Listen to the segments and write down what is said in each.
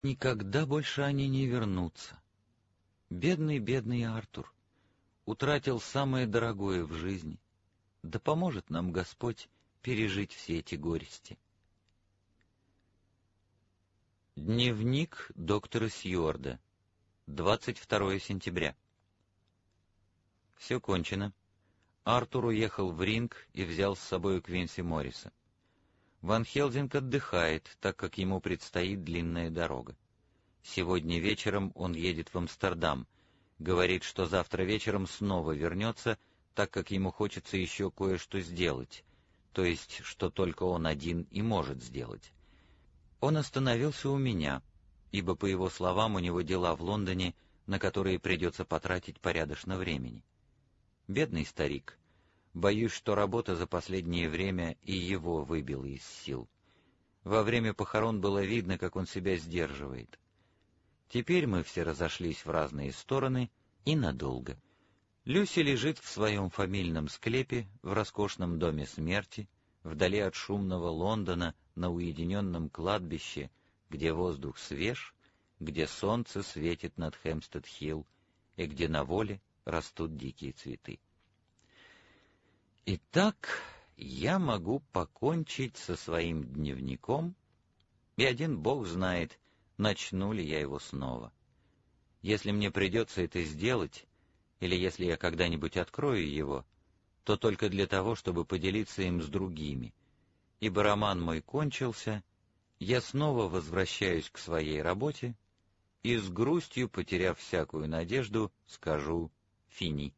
Никогда больше они не вернутся. Бедный, бедный Артур утратил самое дорогое в жизни. Да поможет нам Господь пережить все эти горести. Дневник доктора Сьюарда. 22 сентября. Все кончено. Артур уехал в Ринг и взял с собой Квинси Морриса. Ван Хелзинг отдыхает, так как ему предстоит длинная дорога. Сегодня вечером он едет в Амстердам. Говорит, что завтра вечером снова вернется, так как ему хочется еще кое-что сделать, то есть, что только он один и может сделать. Он остановился у меня, ибо, по его словам, у него дела в Лондоне, на которые придется потратить порядочно времени. Бедный старик. Боюсь, что работа за последнее время и его выбила из сил. Во время похорон было видно, как он себя сдерживает. Теперь мы все разошлись в разные стороны и надолго. Люси лежит в своем фамильном склепе в роскошном доме смерти, вдали от шумного Лондона, на уединенном кладбище, где воздух свеж, где солнце светит над Хэмпстед-Хилл и где на воле растут дикие цветы. Итак, я могу покончить со своим дневником, и один Бог знает, начну ли я его снова. Если мне придется это сделать, или если я когда-нибудь открою его, то только для того, чтобы поделиться им с другими, ибо роман мой кончился, я снова возвращаюсь к своей работе и с грустью, потеряв всякую надежду, скажу «фини».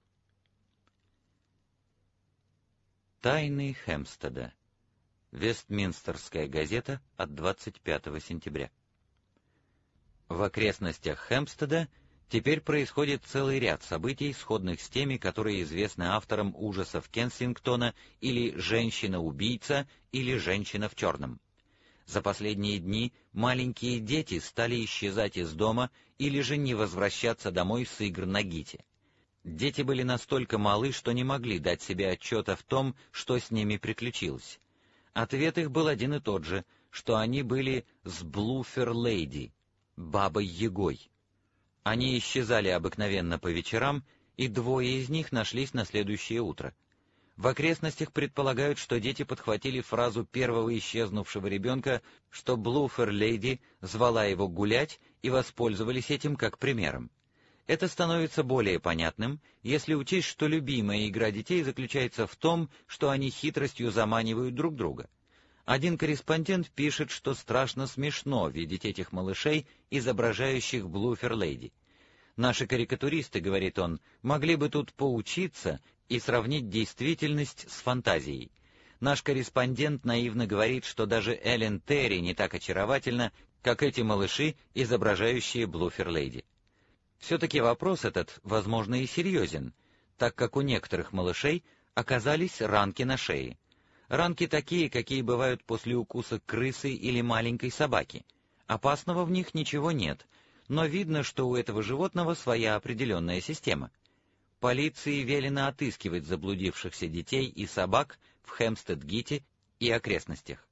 Тайны Хэмпстеда. Вестминстерская газета от 25 сентября. В окрестностях Хэмпстеда теперь происходит целый ряд событий, сходных с теми, которые известны авторам ужасов Кенсингтона или «Женщина-убийца» или «Женщина в черном». За последние дни маленькие дети стали исчезать из дома или же не возвращаться домой с игр на гите. Дети были настолько малы, что не могли дать себе отчета в том, что с ними приключилось. Ответ их был один и тот же, что они были с Блуфер-лейди, бабой-ягой. Они исчезали обыкновенно по вечерам, и двое из них нашлись на следующее утро. В окрестностях предполагают, что дети подхватили фразу первого исчезнувшего ребенка, что Блуфер-лейди звала его гулять, и воспользовались этим как примером. Это становится более понятным, если учесть, что любимая игра детей заключается в том, что они хитростью заманивают друг друга. Один корреспондент пишет, что страшно смешно видеть этих малышей, изображающих Блуфер-лейди. Наши карикатуристы, говорит он, могли бы тут поучиться и сравнить действительность с фантазией. Наш корреспондент наивно говорит, что даже Эллен Терри не так очаровательна, как эти малыши, изображающие Блуфер-лейди. Все-таки вопрос этот, возможно, и серьезен, так как у некоторых малышей оказались ранки на шее. Ранки такие, какие бывают после укуса крысы или маленькой собаки. Опасного в них ничего нет, но видно, что у этого животного своя определенная система. Полиции велено отыскивать заблудившихся детей и собак в Хэмпстед-Гите и окрестностях.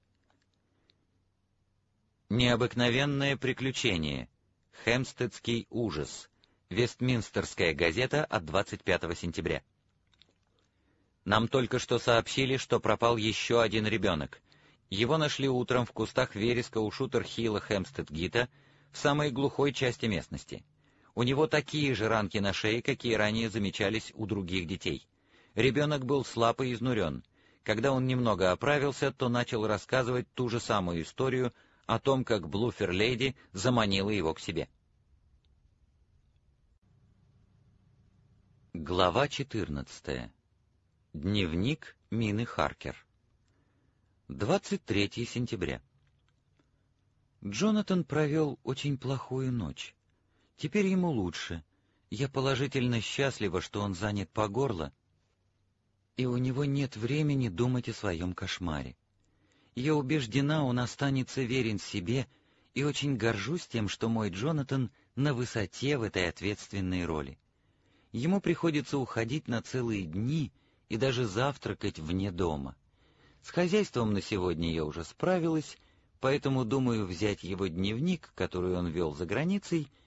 Необыкновенное приключение. Хэмпстедский ужас. Вестминстерская газета от 25 сентября. Нам только что сообщили, что пропал еще один ребенок. Его нашли утром в кустах вереска у Шутер-Хилла Хэмпстед-Гита, в самой глухой части местности. У него такие же ранки на шее, какие ранее замечались у других детей. Ребенок был слаб и изнурен. Когда он немного оправился, то начал рассказывать ту же самую историю о том, как Блуфер-лейди заманила его к себе. Глава 14. Дневник Мины Харкер. 23 сентября. Джонатан провел очень плохую ночь. Теперь ему лучше. Я положительно счастлива, что он занят по горло, и у него нет времени думать о своем кошмаре. Я убеждена, он останется верен себе, и очень горжусь тем, что мой Джонатан на высоте в этой ответственной роли. Ему приходится уходить на целые дни и даже завтракать вне дома. С хозяйством на сегодня я уже справилась, поэтому думаю взять его дневник, который он вел за границей,